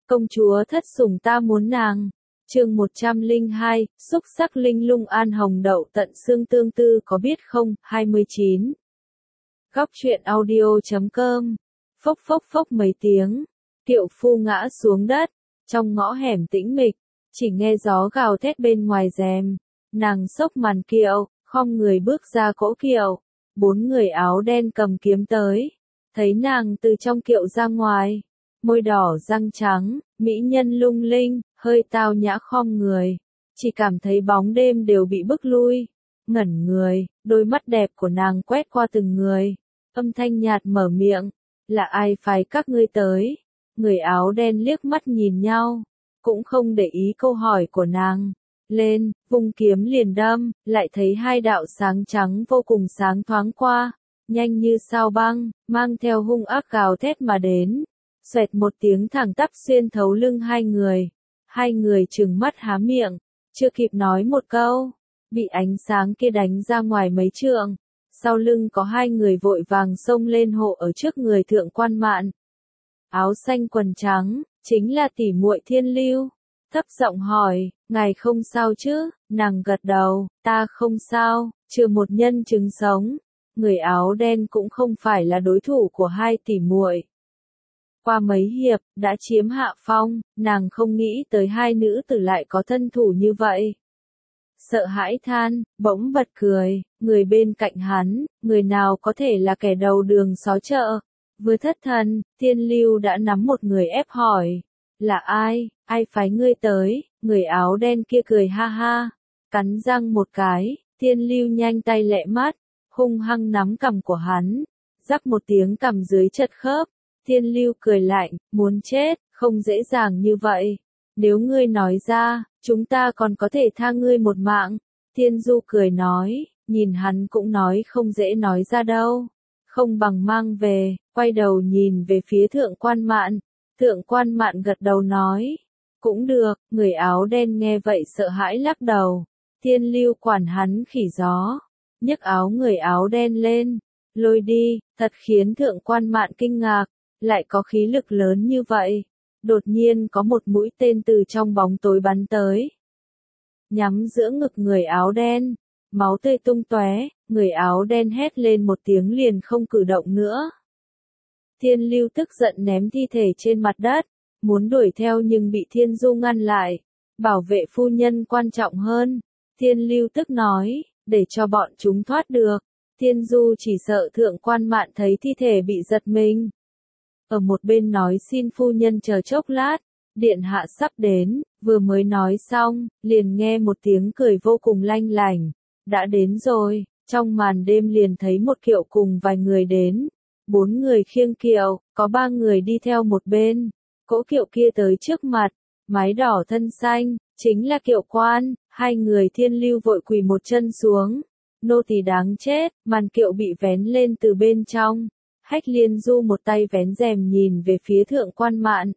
Công chúa thất sủng ta muốn nàng. Chương 102, xúc sắc linh lung an hồng đậu tận xương tương tư có biết không, 29. Góc truyện audio.com. Phốc phốc phốc mấy tiếng, Kiệu Phu ngã xuống đất, trong ngõ hẻm tĩnh mịch, chỉ nghe gió gào thét bên ngoài rèm. Nàng xốc màn kiệu, khom người bước ra cỗ kiệu, 4 người áo đen cầm kiếm tới, thấy nàng từ trong kiệu ra ngoài, môi đỏ răng trắng, mỹ nhân lung linh, hơi tao nhã khom người, chỉ cảm thấy bóng đêm đều bị bức lui, ngẩn người, đôi mắt đẹp của nàng quét qua từng người, âm thanh nhạt mở miệng, là ai phái các ngươi tới? Người áo đen liếc mắt nhìn nhau, cũng không để ý câu hỏi của nàng, lên, vung kiếm liền đâm, lại thấy 2 đạo sáng trắng vô cùng sáng thoáng qua, nhanh như sao băng, mang theo hung ác gào thét mà đến. Xoẹt một tiếng thẳng tắp xuyên thấu lưng 2 người. 2 người trừng mắt há miệng, chưa kịp nói một câu, bị ánh sáng kia đánh ra ngoài mấy trượng. Sau lưng có 2 người vội vàng xông lên hộ ở trước người Thượng Quan Mạn. Áo xanh quần trắng, chính là tỷ muội Thiên Lưu. Thấp giọng hỏi, ngài không sao chứ? Nàng gật đầu, ta không sao, trừ một nhân chứng sống. Người áo đen cũng không phải là đối thủ của 2 tỷ muội. Qua mấy hiệp, đã chiếm hạ phong, nàng không nghĩ tới 2 nữ tử lại có thân thủ như vậy. Sợ hãi than, bỗng bật cười, người bên cạnh hắn, người nào có thể là kẻ đầu đường xó chợ. Vừa thất thần, Thiên Lưu đã nắm một người ép hỏi, là ai phái ngươi tới? Người áo đen kia cười ha ha, cắn răng một cái, Thiên Lưu nhanh tay lẹ mắt, hung hăng nắm cằm của hắn, rắc một tiếng cằm dưới chật khớp. Thiên Lưu cười lạnh, muốn chết, không dễ dàng như vậy. Nếu ngươi nói ra, chúng ta còn có thể tha ngươi một mạng. Thiên Du cười nói, nhìn hắn cũng nói không dễ nói ra đâu. Không bằng mang về, quay đầu nhìn về phía Thượng Quan Mạn. Thượng Quan Mạn gật đầu nói, cũng được, người áo đen nghe vậy sợ hãi lắc đầu. Thiên Lưu quản hắn khỉ gió, nhấc áo người áo đen lên, lôi đi, thật khiến Thượng Quan Mạn kinh ngạc. Lại có khí lực lớn như vậy. Đột nhiên có một mũi tên từ trong bóng tối bắn tới. Nhắm giữa ngực người áo đen. Máu tươi tung tóe, người áo đen hét lên một tiếng liền không cử động nữa. Thiên Lưu tức giận ném thi thể trên mặt đất. Muốn đuổi theo nhưng bị Thiên Du ngăn lại. Bảo vệ phu nhân quan trọng hơn. Thiên Lưu tức nói, để cho bọn chúng thoát được. Thiên Du chỉ sợ Thượng Quan Mạn thấy thi thể bị giật mình. Ở một bên nói xin phu nhân chờ chốc lát, điện hạ sắp đến, vừa mới nói xong, liền nghe một tiếng cười vô cùng lanh lảnh, đã đến rồi, trong màn đêm liền thấy một kiệu cùng vài người đến, 4 người khiêng kiệu, có 3 người đi theo một bên, cỗ kiệu kia tới trước mặt, mái đỏ thân xanh, chính là Kiệu Quan, 2 người Thiên Lưu vội quỳ một chân xuống, nô tỳ đáng chết, màn kiệu bị vén lên từ bên trong. Hách Liên Du một tay vén rèm nhìn về phía Thượng Quan Mạn.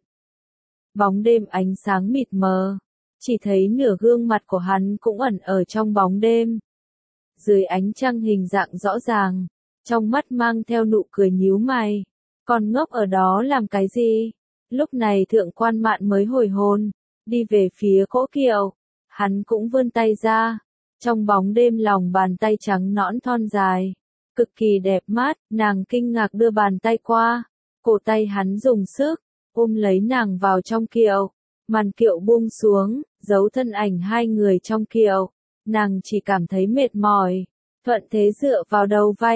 Bóng đêm ánh sáng mịt mờ, chỉ thấy nửa gương mặt của hắn cũng ẩn ở trong bóng đêm. Dưới ánh trăng hình dạng rõ ràng, trong mắt mang theo nụ cười nhíu mày. Còn ngốc ở đó làm cái gì? Lúc này Thượng Quan Mạn mới hồi hồn, đi về phía cỗ kiệu. Hắn cũng vươn tay ra, trong bóng đêm lòng bàn tay trắng nõn thon dài. Cực kỳ đẹp mắt, nàng kinh ngạc đưa bàn tay qua, cổ tay hắn dùng sức, ôm lấy nàng vào trong kiệu, màn kiệu buông xuống, giấu thân ảnh 2 người trong kiệu, nàng chỉ cảm thấy mệt mỏi, thuận thế dựa vào đầu vai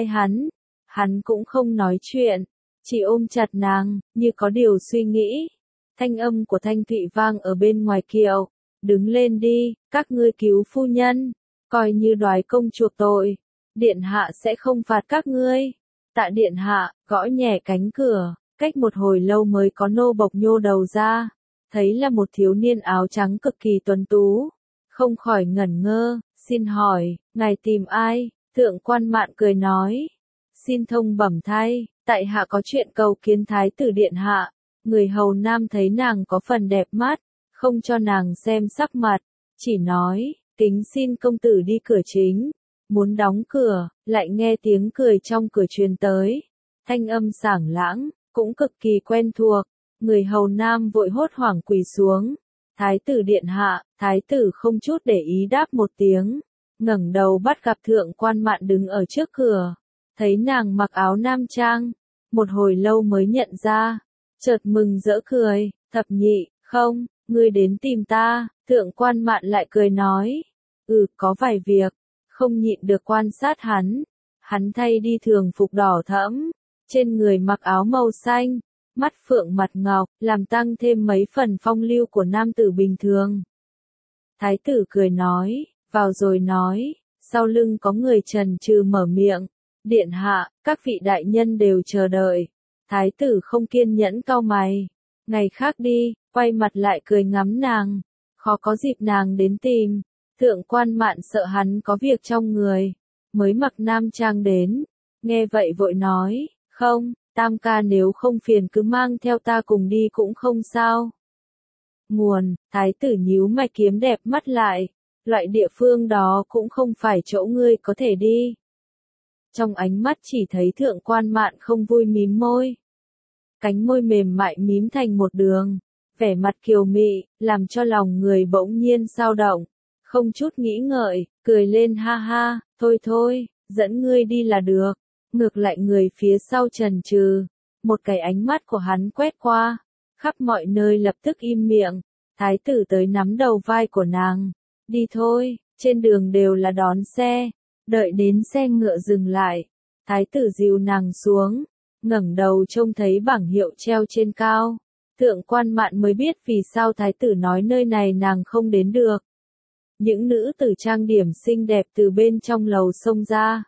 hắn cũng không nói chuyện, chỉ ôm chặt nàng, như có điều suy nghĩ. Thanh âm của Thanh Thụy vang ở bên ngoài kiệu, đứng lên đi, các ngươi cứu phu nhân, coi như đoái công chuộc tội. Điện hạ sẽ không phạt các ngươi. Tạ điện hạ, gõ nhẹ cánh cửa, cách một hồi lâu mới có nô bộc nhô đầu ra, thấy là một thiếu niên áo trắng cực kỳ tuấn tú, không khỏi ngẩn ngơ, xin hỏi, ngài tìm ai? Thượng Quan Mạn cười nói, xin thông bẩm thay, tại hạ có chuyện cầu kiến thái tử điện hạ. Người hầu nam thấy nàng có phần đẹp mắt, không cho nàng xem sắc mặt, chỉ nói, kính xin công tử đi cửa chính. Muốn đóng cửa, lại nghe tiếng cười trong cửa truyền tới. Thanh âm sảng lãng, cũng cực kỳ quen thuộc. Người hầu nam vội hốt hoảng quỳ xuống. Thái tử điện hạ, thái tử không chút để ý đáp một tiếng, ngẩng đầu bắt gặp thượng quan mạn đứng ở trước cửa, thấy nàng mặc áo nam trang, một hồi lâu mới nhận ra, chợt mừng rỡ cười, thập nhị, không, ngươi đến tìm ta, thượng quan mạn lại cười nói, có vài việc, không nhịn được quan sát hắn thay đi thường phục đỏ thẫm, trên người mặc áo màu xanh, mắt phượng mặt ngọc, làm tăng thêm mấy phần phong lưu của nam tử bình thường. Thái tử cười nói, vào rồi nói, sau lưng có người chần chừ mở miệng, điện hạ, các vị đại nhân đều chờ đợi. Thái tử không kiên nhẫn cau mày, ngày khác đi, quay mặt lại cười ngắm nàng, khó có dịp nàng đến tìm. Thượng quan mạn sợ hắn có việc trong người, mới mặc nam trang đến, nghe vậy vội nói, không, tam ca nếu không phiền cứ mang theo ta cùng đi cũng không sao. Nguồn, thái tử nhíu mày kiếm đẹp mắt lại, loại địa phương đó cũng không phải chỗ ngươi có thể đi. Trong ánh mắt chỉ thấy thượng quan mạn không vui mím môi. Cánh môi mềm mại mím thành một đường, vẻ mặt kiều mị, làm cho lòng người bỗng nhiên dao động, không chút nghĩ ngợi, cười lên ha ha, thôi thôi, dẫn ngươi đi là được. Ngược lại người phía sau chần chừ, một cái ánh mắt của hắn quét qua, khắp mọi nơi lập tức im miệng, thái tử tới nắm đầu vai của nàng, đi thôi, trên đường đều là đón xe, đợi đến xe ngựa dừng lại, thái tử dìu nàng xuống, ngẩng đầu trông thấy bảng hiệu treo trên cao, thượng quan mạn mới biết vì sao thái tử nói nơi này nàng không đến được. Những nữ tử trang điểm xinh đẹp từ bên trong lầu xông ra.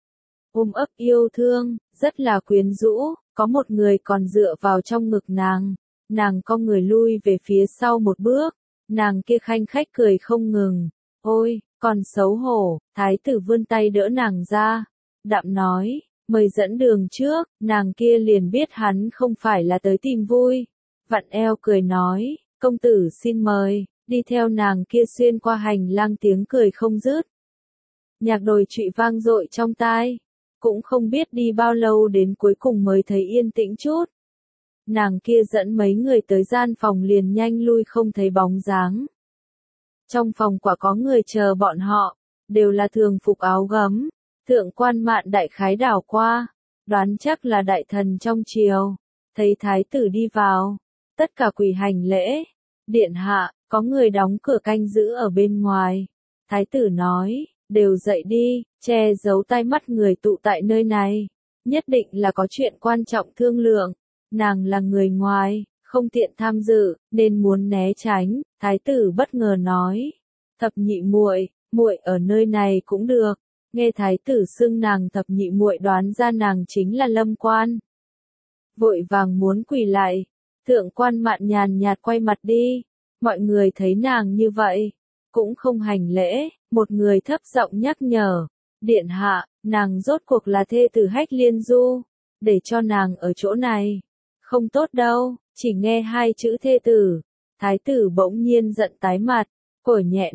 Ôm ấp yêu thương, rất là quyến rũ, có một người còn dựa vào trong ngực nàng cong người lui về phía sau một bước, nàng kia khanh khách cười không ngừng, ôi, còn xấu hổ, thái tử vươn tay đỡ nàng ra, đạm nói, mời dẫn đường trước, nàng kia liền biết hắn không phải là tới tìm vui, vặn eo cười nói, công tử xin mời, đi theo nàng kia xuyên qua hành lang tiếng cười không dứt. Nhạc đồi trụy vang dội trong tai. Cũng không biết đi bao lâu đến cuối cùng mới thấy yên tĩnh chút. Nàng kia dẫn mấy người tới gian phòng liền nhanh lui không thấy bóng dáng. Trong phòng quả có người chờ bọn họ, đều là thường phục áo gấm. Thượng quan mạn đại khái đảo qua, đoán chắc là đại thần trong triều. Thấy thái tử đi vào, tất cả quỳ hành lễ. Điện hạ, có người đóng cửa canh giữ ở bên ngoài. Thái tử nói, đều dậy đi, che giấu tai mắt người tụ tại nơi này. Nhất định là có chuyện quan trọng thương lượng. Nàng là người ngoài, không tiện tham dự, nên muốn né tránh. Thái tử bất ngờ nói, thập nhị muội, muội ở nơi này cũng được. Nghe thái tử xưng nàng thập nhị muội đoán ra nàng chính là Lâm Quan. Vội vàng muốn quỳ lại, thượng quan mạn nhàn nhạt quay mặt đi. Mọi người thấy nàng như vậy, cũng không hành lễ, một người thấp giọng nhắc nhở, điện hạ, nàng rốt cuộc là thê tử Hách Liên Du, để cho nàng ở chỗ này, không tốt đâu, chỉ nghe hai chữ thê tử, thái tử bỗng nhiên giận tái mặt, cổ nhẹ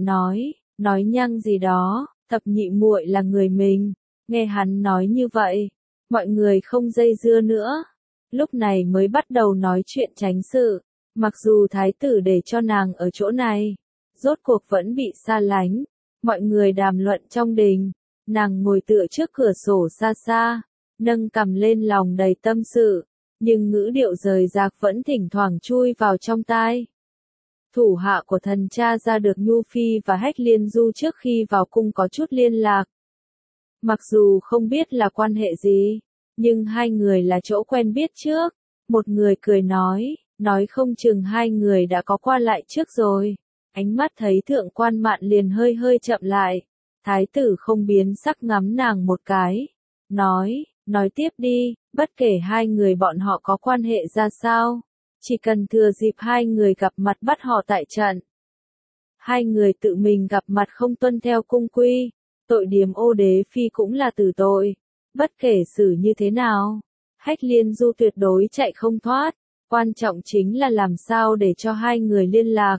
nói nhăng gì đó, thập nhị muội là người mình, nghe hắn nói như vậy, mọi người không dây dưa nữa, lúc này mới bắt đầu nói chuyện tránh sự, mặc dù thái tử để cho nàng ở chỗ này, rốt cuộc vẫn bị xa lánh, mọi người đàm luận trong đình, nàng ngồi tựa trước cửa sổ xa xa, nâng cằm lên lòng đầy tâm sự, nhưng ngữ điệu rời rạc vẫn thỉnh thoảng chui vào trong tai. Thủ hạ của thần cha ra được Nhu Phi và Hách Liên Du trước khi vào cung có chút liên lạc. Mặc dù không biết là quan hệ gì, nhưng hai người là chỗ quen biết trước. Một người cười nói không chừng hai người đã có qua lại trước rồi. Ánh mắt thấy thượng quan mạn liền hơi hơi chậm lại. Thái tử không biến sắc ngắm nàng một cái. Nói tiếp đi, bất kể hai người bọn họ có quan hệ ra sao. Chỉ cần thừa dịp hai người gặp mặt bắt họ tại trận. Hai người tự mình gặp mặt không tuân theo cung quy. Tội điềm ô đế phi cũng là tử tội. Bất kể xử như thế nào. Hách Liên Du tuyệt đối chạy không thoát. Quan trọng chính là làm sao để cho hai người liên lạc.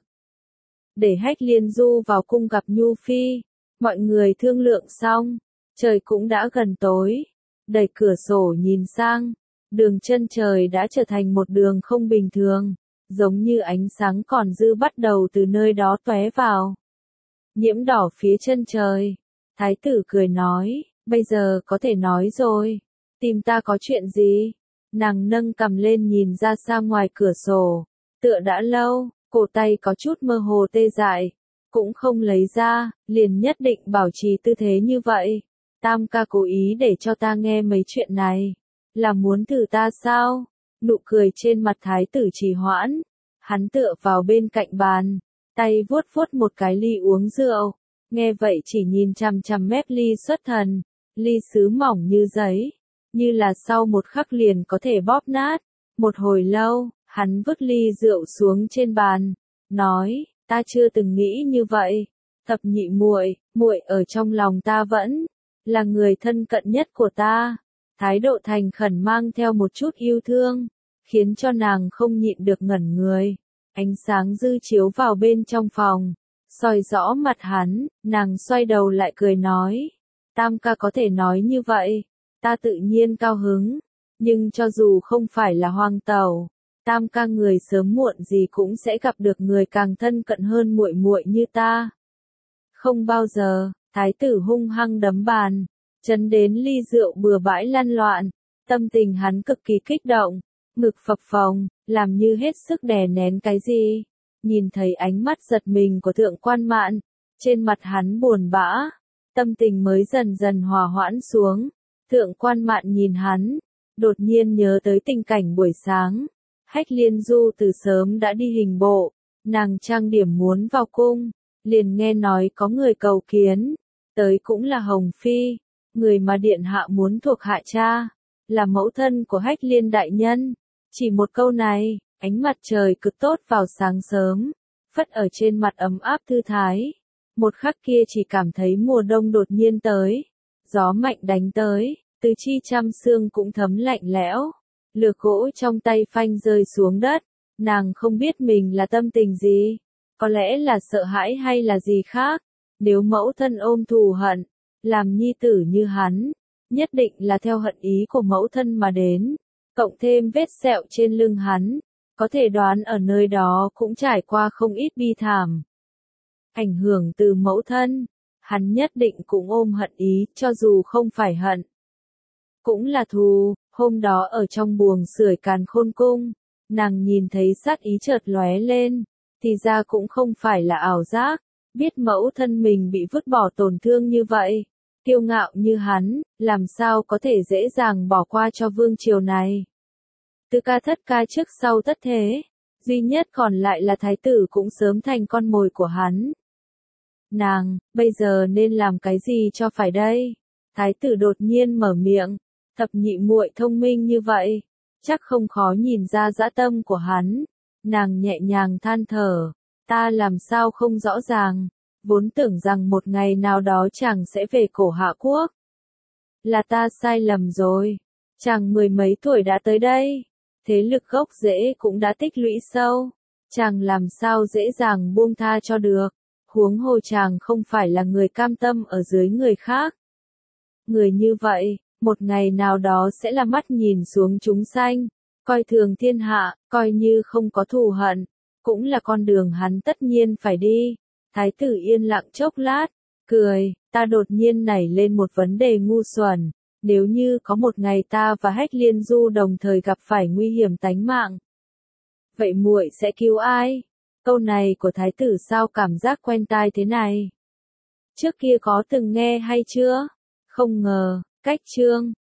Để Hách Liên Du vào cung gặp Nhu Phi. Mọi người thương lượng xong. Trời cũng đã gần tối. Đẩy cửa sổ nhìn sang. Đường chân trời đã trở thành một đường không bình thường, giống như ánh sáng còn dư bắt đầu từ nơi đó tóe vào. Nhiễm đỏ phía chân trời. Thái tử cười nói, bây giờ có thể nói rồi. Tìm ta có chuyện gì? Nàng nâng cằm lên nhìn ra xa ngoài cửa sổ. Tựa đã lâu, cổ tay có chút mơ hồ tê dại. Cũng không lấy ra, liền nhất định bảo trì tư thế như vậy. Tam ca cố ý để cho ta nghe mấy chuyện này. Là muốn thử ta sao? Nụ cười trên mặt thái tử trì hoãn. Hắn tựa vào bên cạnh bàn. Tay vuốt vuốt một cái ly uống rượu. Nghe vậy chỉ nhìn chằm chằm mép ly xuất thần. Ly sứ mỏng như giấy. Như là sau một khắc liền có thể bóp nát. Một hồi lâu, hắn vứt ly rượu xuống trên bàn. Nói, ta chưa từng nghĩ như vậy. Thập nhị muội, muội ở trong lòng ta vẫn là người thân cận nhất của ta. Thái độ thành khẩn mang theo một chút yêu thương, khiến cho nàng không nhịn được ngẩn người. Ánh sáng dư chiếu vào bên trong phòng, soi rõ mặt hắn, nàng xoay đầu lại cười nói. Tam ca có thể nói như vậy, ta tự nhiên cao hứng, nhưng cho dù không phải là hoàng tẩu, tam ca người sớm muộn gì cũng sẽ gặp được người càng thân cận hơn muội muội như ta. Không bao giờ, thái tử hung hăng đấm bàn, chấn đến ly rượu bừa bãi lăn loạn, tâm tình hắn cực kỳ kích động, ngực phập phồng, làm như hết sức đè nén cái gì. Nhìn thấy ánh mắt giật mình của thượng quan mạn, trên mặt hắn buồn bã, tâm tình mới dần dần hòa hoãn xuống. Thượng quan mạn nhìn hắn, đột nhiên nhớ tới tình cảnh buổi sáng. Hách Liên Du từ sớm đã đi hình bộ, nàng trang điểm muốn vào cung, liền nghe nói có người cầu kiến, tới cũng là Hồng Phi, người mà điện hạ muốn thuộc hạ cha, là mẫu thân của Hách Liên đại nhân. Chỉ một câu này, ánh mặt trời cực tốt vào sáng sớm, phất ở trên mặt ấm áp thư thái. Một khắc kia chỉ cảm thấy mùa đông đột nhiên tới, gió mạnh đánh tới, tứ chi trăm xương cũng thấm lạnh lẽo. Lược gỗ trong tay phanh rơi xuống đất, nàng không biết mình là tâm tình gì, có lẽ là sợ hãi hay là gì khác. Nếu mẫu thân ôm thù hận, làm nhi tử như hắn, nhất định là theo hận ý của mẫu thân mà đến, cộng thêm vết sẹo trên lưng hắn, có thể đoán ở nơi đó cũng trải qua không ít bi thảm. Ảnh hưởng từ mẫu thân, hắn nhất định cũng ôm hận ý, cho dù không phải hận, cũng là thù. Hôm đó ở trong buồng sưởi Càn Khôn cung, nàng nhìn thấy sát ý chợt lóe lên, thì ra cũng không phải là ảo giác, biết mẫu thân mình bị vứt bỏ tổn thương như vậy, kiêu ngạo như hắn, làm sao có thể dễ dàng bỏ qua cho vương triều này. Từ ca thất ca trước sau tất thế, duy nhất còn lại là thái tử cũng sớm thành con mồi của hắn. Nàng, bây giờ nên làm cái gì cho phải đây? Thái tử đột nhiên mở miệng. Thập nhị muội thông minh như vậy, chắc không khó nhìn ra dã tâm của hắn. Nàng nhẹ nhàng than thở, ta làm sao không rõ ràng, vốn tưởng rằng một ngày nào đó chàng sẽ về cổ Hạ quốc. Là ta sai lầm rồi, chàng mười mấy tuổi đã tới đây, thế lực gốc rễ cũng đã tích lũy sâu, chàng làm sao dễ dàng buông tha cho được, huống hồ chàng không phải là người cam tâm ở dưới người khác. Người như vậy, một ngày nào đó sẽ là mắt nhìn xuống chúng sanh, coi thường thiên hạ, coi như không có thù hận, cũng là con đường hắn tất nhiên phải đi. Thái tử yên lặng chốc lát, cười, ta đột nhiên nảy lên một vấn đề ngu xuẩn, nếu như có một ngày ta và Hách Liên Du đồng thời gặp phải nguy hiểm tánh mạng, vậy muội sẽ cứu ai? Câu này của thái tử sao cảm giác quen tai thế này? Trước kia có từng nghe hay chưa? Không ngờ, cách chương